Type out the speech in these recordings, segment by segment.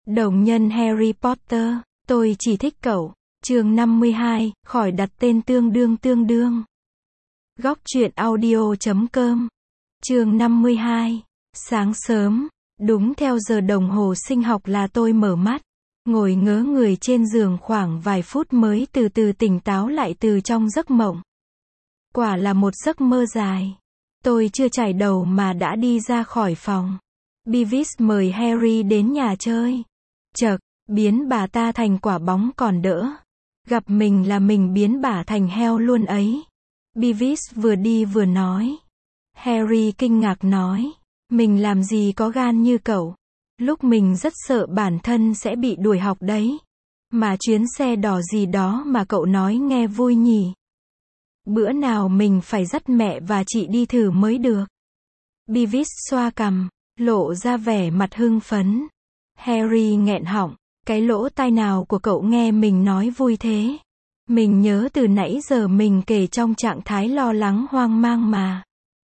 Đồng nhân Harry Potter, tôi chỉ thích cậu. Chương 52, khỏi đặt tên tương đương. Góc truyện audio.com. Chương 52. Sáng sớm, đúng theo giờ đồng hồ sinh học là tôi mở mắt, ngồi ngớ người trên giường khoảng vài phút mới từ từ tỉnh táo lại từ trong giấc mộng. Quả là một giấc mơ dài. Tôi chưa trải đầu mà đã đi ra khỏi phòng. Beavis mời Harry đến nhà chơi. Chậc, biến bà ta thành quả bóng còn đỡ. Gặp mình là mình biến bà thành heo luôn ấy. Beavis vừa đi vừa nói. Harry kinh ngạc nói. Mình làm gì có gan như cậu. Lúc mình rất sợ bản thân sẽ bị đuổi học đấy. Mà chuyến xe đỏ gì đó mà cậu nói nghe vui nhỉ. Bữa nào mình phải dắt mẹ và chị đi thử mới được. Beavis xoa cằm, lộ ra vẻ mặt hưng phấn. Harry nghẹn họng, cái lỗ tai nào của cậu nghe mình nói vui thế? Mình nhớ từ nãy giờ mình kể trong trạng thái lo lắng hoang mang mà.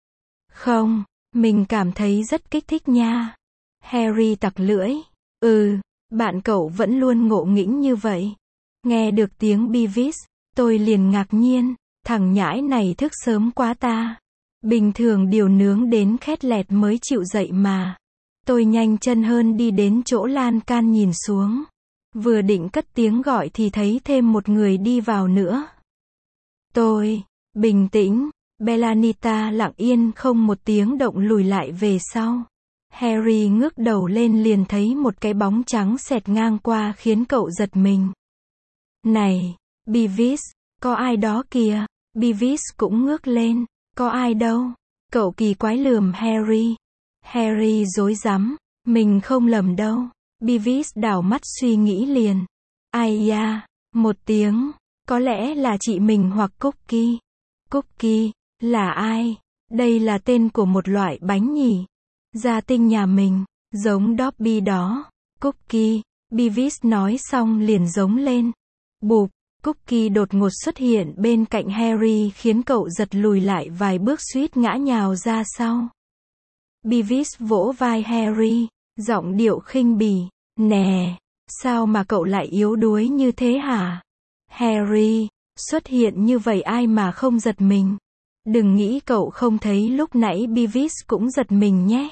Không, mình cảm thấy rất kích thích nha. Harry tặc lưỡi. Bạn cậu vẫn luôn ngộ nghĩnh như vậy. Nghe được tiếng Beavis, tôi liền ngạc nhiên. Thằng nhãi này thức sớm quá ta. Bình thường điều nướng đến khét lẹt mới chịu dậy mà. Tôi nhanh chân hơn đi đến chỗ lan can nhìn xuống. Vừa định cất tiếng gọi thì thấy thêm một người đi vào nữa. Tôi, bình tĩnh, Belanita lặng yên không một tiếng động lùi lại về sau. Harry ngước đầu lên liền thấy một cái bóng trắng xẹt ngang qua khiến cậu giật mình. Này, Beavis, có ai đó kìa. Beavis cũng ngước lên. Có ai đâu? Cậu kỳ quái lườm Harry. Harry rối rắm. Mình không lầm đâu. Beavis đảo mắt suy nghĩ liền. Ai da, một tiếng. Có lẽ là chị mình hoặc Cookie. Cookie, là ai? Đây là tên của một loại bánh nhỉ? Gia tinh nhà mình, giống Dobby đó. Cookie, Beavis nói xong liền giống lên. Bụp. Cookie đột ngột xuất hiện bên cạnh Harry khiến cậu giật lùi lại vài bước suýt ngã nhào ra sau. Beavis vỗ vai Harry, giọng điệu khinh bỉ. Nè, sao mà cậu lại yếu đuối như thế hả? Harry, xuất hiện như vậy ai mà không giật mình. Đừng nghĩ cậu không thấy lúc nãy Beavis cũng giật mình nhé.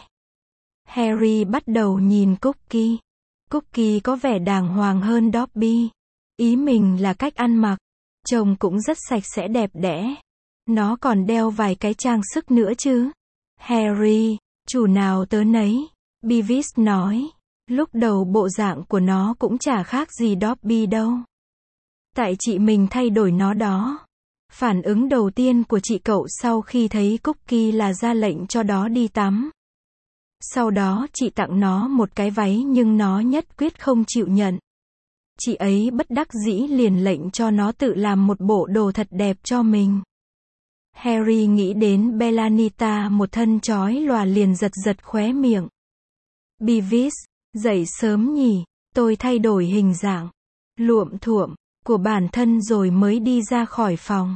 Harry bắt đầu nhìn Cookie. Cookie có vẻ đàng hoàng hơn Dobby. Ý mình là cách ăn mặc. Trông cũng rất sạch sẽ đẹp đẽ. Nó còn đeo vài cái trang sức nữa chứ. Harry, chủ nào tớ nấy. Beavis nói. Lúc đầu bộ dạng của nó cũng chả khác gì Dobby đâu. Tại chị mình thay đổi nó đó. Phản ứng đầu tiên của chị cậu sau khi thấy Cookie là ra lệnh cho nó đi tắm. Sau đó chị tặng nó một cái váy nhưng nó nhất quyết không chịu nhận. Chị ấy bất đắc dĩ liền lệnh cho nó tự làm một bộ đồ thật đẹp cho mình. Harry nghĩ đến Belanita một thân chói lòa liền giật giật khóe miệng. Beavis, dậy sớm nhỉ, tôi thay đổi hình dạng, luộm thuộm, của bản thân rồi mới đi ra khỏi phòng.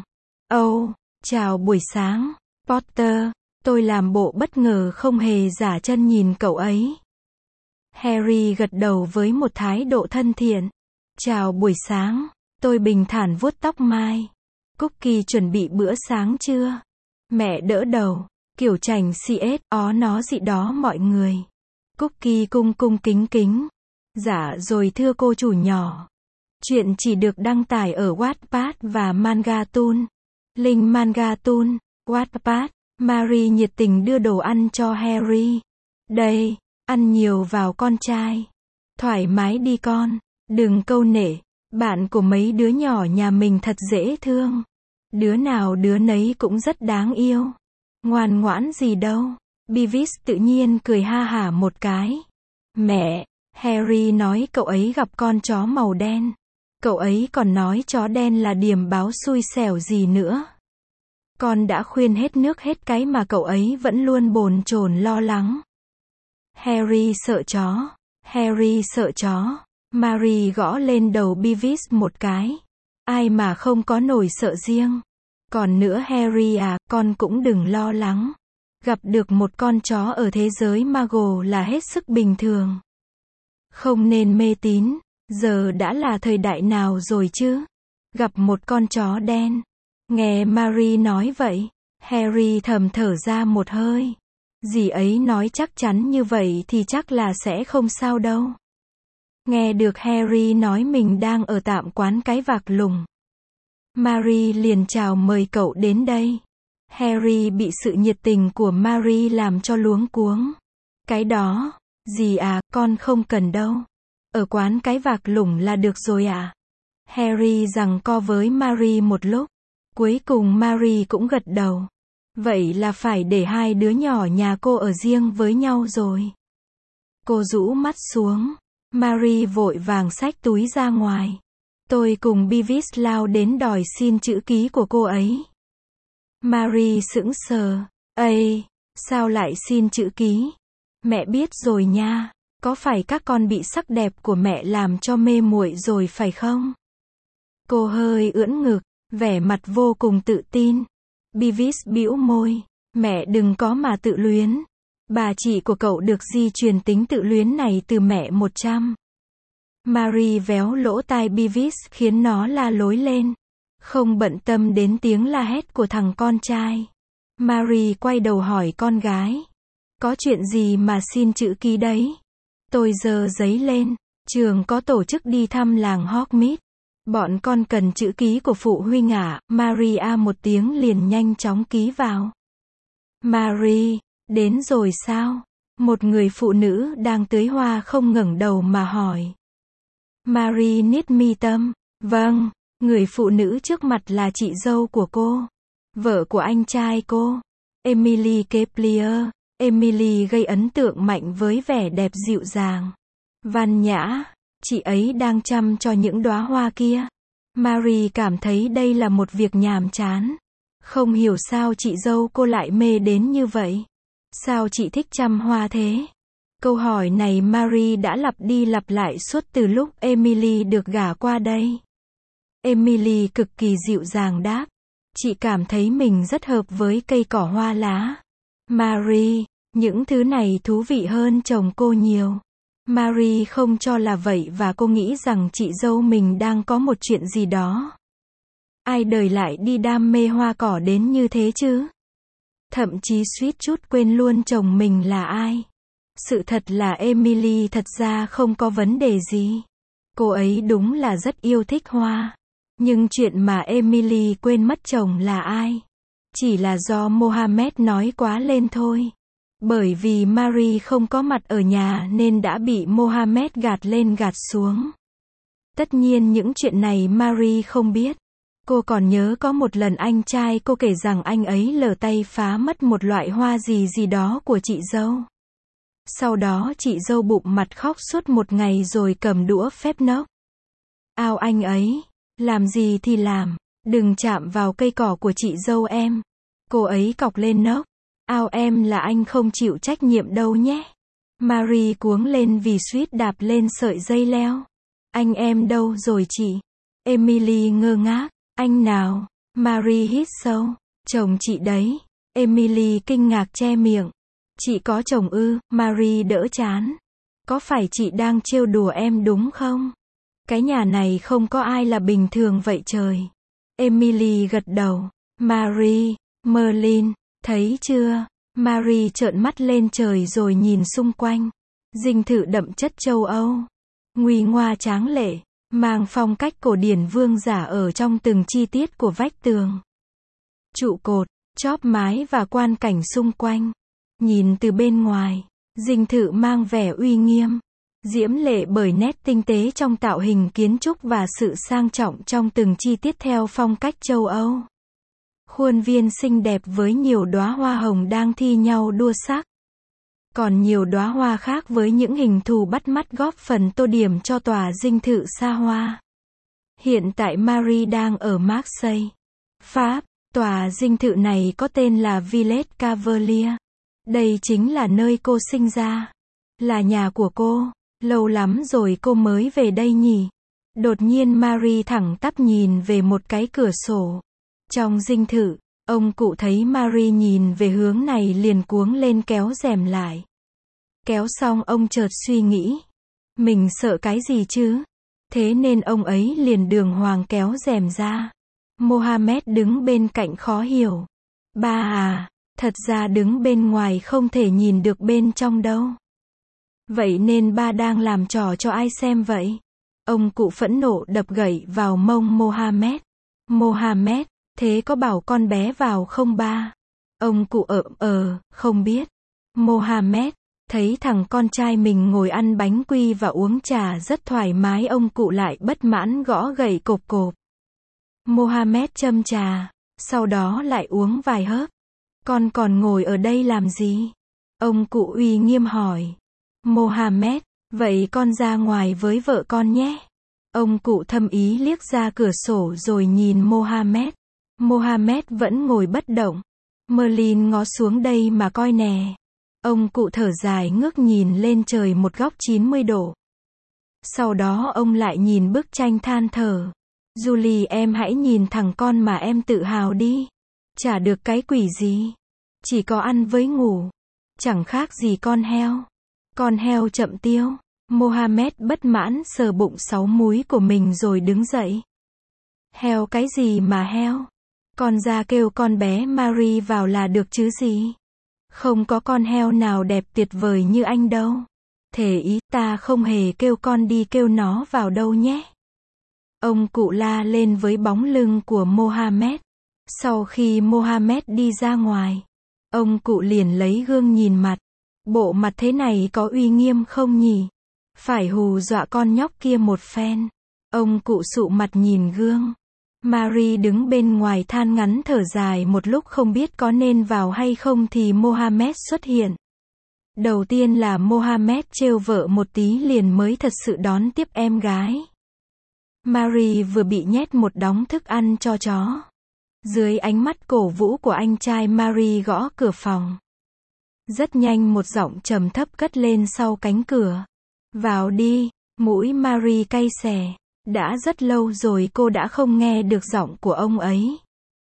Chào buổi sáng, Potter, tôi làm bộ bất ngờ không hề giả chân nhìn cậu ấy. Harry gật đầu với một thái độ thân thiện. Chào buổi sáng, tôi bình thản vuốt tóc mai. Cookie chuẩn bị bữa sáng chưa? Mẹ đỡ đầu, kiểu chảnh CS, nó gì đó mọi người. Cookie cung cung kính kính. Dạ rồi thưa cô chủ nhỏ. Chuyện chỉ được đăng tải ở Wattpad và Mangatoon. Link Mangatoon, Wattpad. Mary nhiệt tình đưa đồ ăn cho Harry. Đây, ăn nhiều vào con trai. Thoải mái đi con. Đừng câu nệ, bạn của mấy đứa nhỏ nhà mình thật dễ thương. Đứa nào đứa nấy cũng rất đáng yêu. Ngoan ngoãn gì đâu. Beavis tự nhiên cười ha hả một cái. Mẹ, Harry nói cậu ấy gặp con chó màu đen. Cậu ấy còn nói chó đen là điềm báo xui xẻo gì nữa. Con đã khuyên hết nước hết cái mà cậu ấy vẫn luôn bồn chồn lo lắng. Harry sợ chó. Harry sợ chó. Mary gõ lên đầu Beavis một cái. Ai mà không có nỗi sợ riêng. Còn nữa Harry à, con cũng đừng lo lắng. Gặp được một con chó ở thế giới Muggle là hết sức bình thường. Không nên mê tín. Giờ đã là thời đại nào rồi chứ? Gặp một con chó đen. Nghe Mary nói vậy, Harry thầm thở ra một hơi. Dì ấy nói chắc chắn như vậy thì chắc là sẽ không sao đâu. Nghe được Harry nói mình đang ở tạm quán cái vạc lủng, Mary liền chào mời cậu đến đây. Harry bị sự nhiệt tình của Mary làm cho luống cuống. Cái đó, dì à, con không cần đâu. Ở quán cái vạc lủng là được rồi à? Harry giằng co với Mary một lúc. Cuối cùng Mary cũng gật đầu. Vậy là phải để hai đứa nhỏ nhà cô ở riêng với nhau rồi. Cô rũ mắt xuống. Mary vội vàng xách túi ra ngoài. Tôi cùng Beavis lao đến đòi xin chữ ký của cô ấy. Mary sững sờ. Ây, sao lại xin chữ ký? Mẹ biết rồi nha. Có phải các con bị sắc đẹp của mẹ làm cho mê muội rồi phải không? Cô hơi ưỡn ngực, vẻ mặt vô cùng tự tin. Beavis bĩu môi. Mẹ đừng có mà tự luyến. Bà chị của cậu được di truyền tính tự luyến này từ mẹ 100. Mary véo lỗ tai Beavis khiến nó la lối lên. Không bận tâm đến tiếng la hét của thằng con trai. Mary quay đầu hỏi con gái. Có chuyện gì mà xin chữ ký đấy? Tôi giơ giấy lên. Trường có tổ chức đi thăm làng Hogsmeade. Bọn con cần chữ ký của phụ huynh ạ. Maria một tiếng liền nhanh chóng ký vào. Mary, đến rồi sao? Một người phụ nữ đang tưới hoa không ngẩng đầu mà hỏi. Mary nhếch mi tâm. Vâng, người phụ nữ trước mặt là chị dâu của cô. Vợ của anh trai cô. Emily Kepler. Emily gây ấn tượng mạnh với vẻ đẹp dịu dàng, văn nhã. Chị ấy đang chăm cho những đóa hoa kia. Mary cảm thấy đây là một việc nhàm chán. Không hiểu sao chị dâu cô lại mê đến như vậy. Sao chị thích chăm hoa thế? Câu hỏi này Mary đã lặp đi lặp lại suốt từ lúc Emily được gả qua đây. Emily cực kỳ dịu dàng đáp. Chị cảm thấy mình rất hợp với cây cỏ hoa lá. Mary, những thứ này thú vị hơn chồng cô nhiều. Mary không cho là vậy và cô nghĩ rằng chị dâu mình đang có một chuyện gì đó. Ai đời lại đi đam mê hoa cỏ đến như thế chứ? Thậm chí suýt chút quên luôn chồng mình là ai. Sự thật là Emily thật ra không có vấn đề gì. Cô ấy đúng là rất yêu thích hoa. Nhưng chuyện mà Emily quên mất chồng là ai? Chỉ là do Mohammed nói quá lên thôi. Bởi vì Mary không có mặt ở nhà nên đã bị Mohammed gạt lên gạt xuống. Tất nhiên những chuyện này Mary không biết. Cô còn nhớ có một lần anh trai cô kể rằng anh ấy lỡ tay phá mất một loại hoa gì gì đó của chị dâu. Sau đó chị dâu bụm mặt khóc suốt một ngày rồi cầm đũa phép nốc. Ao anh ấy, làm gì thì làm, đừng chạm vào cây cỏ của chị dâu em. Cô ấy cọc lên nốc. Ao em là anh không chịu trách nhiệm đâu nhé. Mary cuống lên vì suýt đạp lên sợi dây leo. Anh em đâu rồi chị? Emily ngơ ngác. Anh nào? Mary hít sâu. Chồng chị đấy. Emily kinh ngạc che miệng. Chị có chồng ư? Mary đỡ chán. Có phải chị đang trêu đùa em đúng không? Cái nhà này không có ai là bình thường vậy trời. Emily gật đầu. Mary, Merlin, thấy chưa? Mary trợn mắt lên trời rồi nhìn xung quanh. Dinh thự đậm chất châu Âu. Nguy nga tráng lệ, mang phong cách cổ điển vương giả ở trong từng chi tiết của vách tường. Trụ cột, chóp mái và quan cảnh xung quanh. Nhìn từ bên ngoài, dinh thự mang vẻ uy nghiêm, diễm lệ bởi nét tinh tế trong tạo hình kiến trúc và sự sang trọng trong từng chi tiết theo phong cách châu Âu. Khuôn viên xinh đẹp với nhiều đóa hoa hồng đang thi nhau đua sắc. Còn nhiều đóa hoa khác với những hình thù bắt mắt góp phần tô điểm cho tòa dinh thự xa hoa. Hiện tại Marie đang ở Marseille, Pháp. Tòa dinh thự này có tên là Villette Cavalier. Đây chính là nơi cô sinh ra. Là nhà của cô. Lâu lắm rồi cô mới về đây nhỉ? Đột nhiên Marie thẳng tắp nhìn về một cái cửa sổ. Trong dinh thự, ông cụ thấy Marie nhìn về hướng này liền cuống lên kéo rèm lại. Kéo xong ông chợt suy nghĩ. Mình sợ cái gì chứ? Thế nên ông ấy liền đường hoàng kéo rèm ra. Mohammed đứng bên cạnh khó hiểu. Ba à, thật ra đứng bên ngoài không thể nhìn được bên trong đâu. Vậy nên ba đang làm trò cho ai xem vậy? Ông cụ phẫn nộ đập gậy vào mông Mohammed. Mohammed, thế có bảo con bé vào không ba? Ông cụ không biết. Mohammed, thấy thằng con trai mình ngồi ăn bánh quy và uống trà rất thoải mái, ông cụ lại bất mãn gõ gậy cộp cộp. Mohammed châm trà, sau đó lại uống vài hớp. Con còn ngồi ở đây làm gì? Ông cụ uy nghiêm hỏi. Mohammed, vậy con ra ngoài với vợ con nhé. Ông cụ thâm ý liếc ra cửa sổ rồi nhìn Mohammed. Mohammed vẫn ngồi bất động. Merlin ngó xuống đây mà coi nè. Ông cụ thở dài ngước nhìn lên trời một góc 90 độ. Sau đó ông lại nhìn bức tranh than thở. Julie, em hãy nhìn thằng con mà em tự hào đi. Chả được cái quỷ gì. Chỉ có ăn với ngủ. Chẳng khác gì con heo. Con heo chậm tiêu. Mohammed bất mãn sờ bụng 6 múi của mình rồi đứng dậy. Heo cái gì mà heo? Con ra kêu con bé Marie vào là được chứ gì? Không có con heo nào đẹp tuyệt vời như anh đâu. Thề ý, ta không hề kêu con đi kêu nó vào đâu nhé. Ông cụ la lên với bóng lưng của Mohammed. Sau khi Mohammed đi ra ngoài, ông cụ liền lấy gương nhìn mặt. Bộ mặt thế này có uy nghiêm không nhỉ? Phải hù dọa con nhóc kia một phen. Ông cụ sụ mặt nhìn gương. Marie đứng bên ngoài than ngắn thở dài một lúc không biết có nên vào hay không thì Mohammed xuất hiện. Đầu tiên là Mohammed trêu vợ một tí liền mới thật sự đón tiếp em gái. Marie vừa bị nhét một đống thức ăn cho chó. Dưới ánh mắt cổ vũ của anh trai, Marie gõ cửa phòng. Rất nhanh một giọng trầm thấp cất lên sau cánh cửa. Vào đi. Mũi Marie cay xè. Đã rất lâu rồi cô đã không nghe được giọng của ông ấy.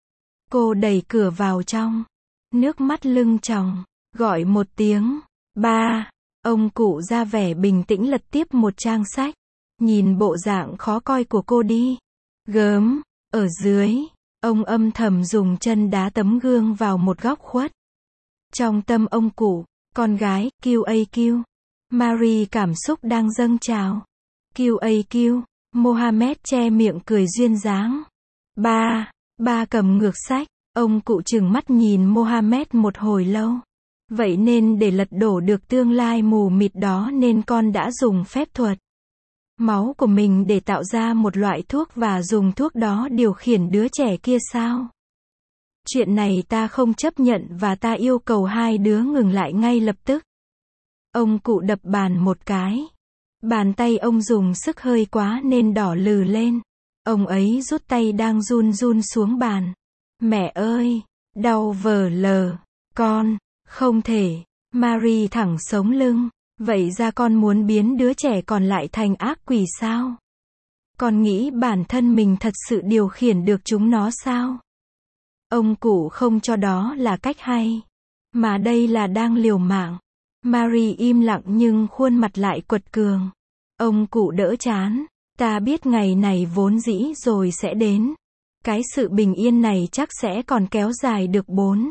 Cô đẩy cửa vào trong. Nước mắt lưng tròng. Gọi một tiếng. Ba. Ông cụ ra vẻ bình tĩnh lật tiếp một trang sách. Nhìn bộ dạng khó coi của cô đi. Gớm. Ở dưới. Ông âm thầm dùng chân đá tấm gương vào một góc khuất. Trong tâm ông cụ, con gái, QAQ. Marie cảm xúc đang dâng trào. QAQ. Mohammed che miệng cười duyên dáng. Ba cầm ngược sách. Ông cụ trừng mắt nhìn Mohammed một hồi lâu. Vậy nên để lật đổ được tương lai mù mịt đó nên con đã dùng phép thuật máu của mình để tạo ra một loại thuốc và dùng thuốc đó điều khiển đứa trẻ kia sao? Chuyện này ta không chấp nhận và ta yêu cầu hai đứa ngừng lại ngay lập tức. Ông cụ đập bàn một cái. Bàn tay ông dùng sức hơi quá nên đỏ lừ lên. Ông ấy rút tay đang run run xuống bàn. Mẹ ơi, đau vờ lờ. Con, không thể. Marie thẳng sống lưng. Vậy ra con muốn biến đứa trẻ còn lại thành ác quỷ sao? Con nghĩ bản thân mình thật sự điều khiển được chúng nó sao? Ông cụ không cho đó là cách hay. Mà đây là đang liều mạng. Marie im lặng nhưng khuôn mặt lại quật cường. Ông cụ đỡ chán. Ta biết ngày này vốn dĩ rồi sẽ đến. Cái sự bình yên này chắc sẽ còn kéo dài được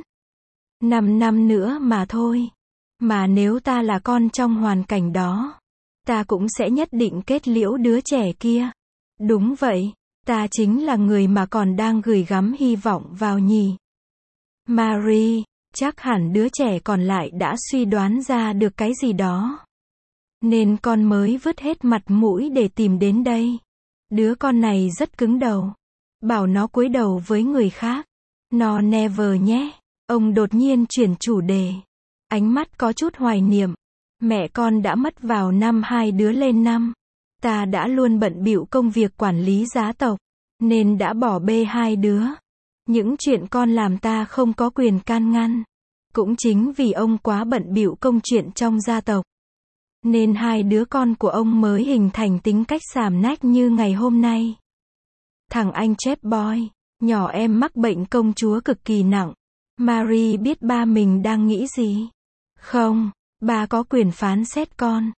4-5 năm nữa mà thôi. Mà nếu ta là con trong hoàn cảnh đó, ta cũng sẽ nhất định kết liễu đứa trẻ kia. Đúng vậy, ta chính là người mà còn đang gửi gắm hy vọng vào nhỉ. Marie, chắc hẳn đứa trẻ còn lại đã suy đoán ra được cái gì đó. Nên con mới vứt hết mặt mũi để tìm đến đây. Đứa con này rất cứng đầu. Bảo nó cúi đầu với người khác. Nó never nhé. Ông đột nhiên chuyển chủ đề. Ánh mắt có chút hoài niệm. Mẹ con đã mất vào năm hai đứa lên năm. Ta đã luôn bận bịu công việc quản lý gia tộc. Nên đã bỏ bê hai đứa. Những chuyện con làm ta không có quyền can ngăn. Cũng chính vì ông quá bận bịu công chuyện trong gia tộc. Nên hai đứa con của ông mới hình thành tính cách xàm nách như ngày hôm nay. Thằng anh chép boy, nhỏ em mắc bệnh công chúa cực kỳ nặng. Marie biết ba mình đang nghĩ gì. Không, ba có quyền phán xét con.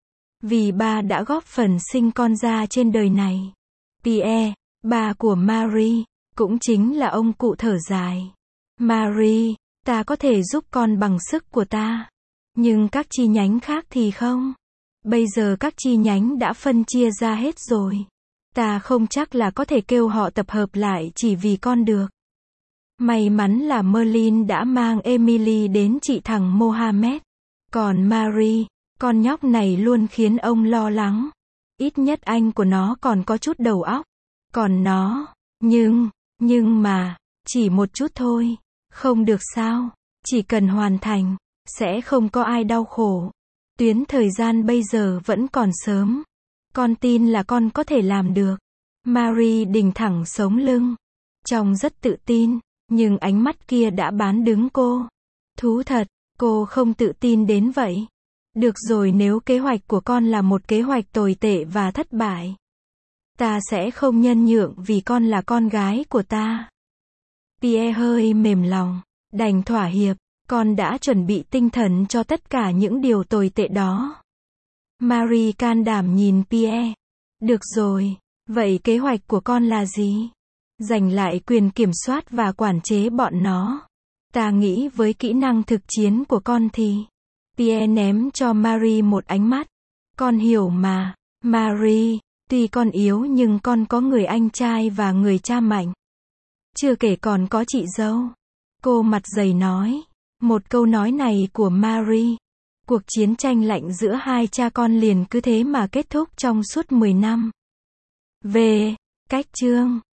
vì ba đã góp phần sinh con ra trên đời này. Pierre, ba của Marie, cũng chính là ông cụ thở dài. Marie, ta có thể giúp con bằng sức của ta. Nhưng các chi nhánh khác thì không. Bây giờ các chi nhánh đã phân chia ra hết rồi. Ta không chắc là có thể kêu họ tập hợp lại chỉ vì con được. May mắn là Merlin đã mang Emily đến chị thằng Mohammed. Còn Marie, con nhóc này luôn khiến ông lo lắng. Ít nhất anh của nó còn có chút đầu óc. Còn nó, nhưng mà, chỉ một chút thôi. Không được sao, chỉ cần hoàn thành, sẽ không có ai đau khổ. Tuyến thời gian bây giờ vẫn còn sớm. Con tin là con có thể làm được. Marie đình thẳng sống lưng. Trông rất tự tin, nhưng ánh mắt kia đã bán đứng cô. Thú thật, cô không tự tin đến vậy. Được rồi, nếu kế hoạch của con là một kế hoạch tồi tệ và thất bại, ta sẽ không nhân nhượng vì con là con gái của ta. Pierre hơi mềm lòng, đành thỏa hiệp, con đã chuẩn bị tinh thần cho tất cả những điều tồi tệ đó. Marie can đảm nhìn Pierre. Được rồi, vậy kế hoạch của con là gì? Giành lại quyền kiểm soát và quản chế bọn nó. Ta nghĩ với kỹ năng thực chiến của con thì... Pierre ném cho Marie một ánh mắt. Con hiểu mà, Marie, tuy con yếu nhưng con có người anh trai và người cha mạnh. Chưa kể còn có chị dâu. Cô mặt dày nói. Một câu nói này của Marie. Cuộc chiến tranh lạnh giữa hai cha con liền cứ thế mà kết thúc trong suốt 10 năm. Về, cách chương.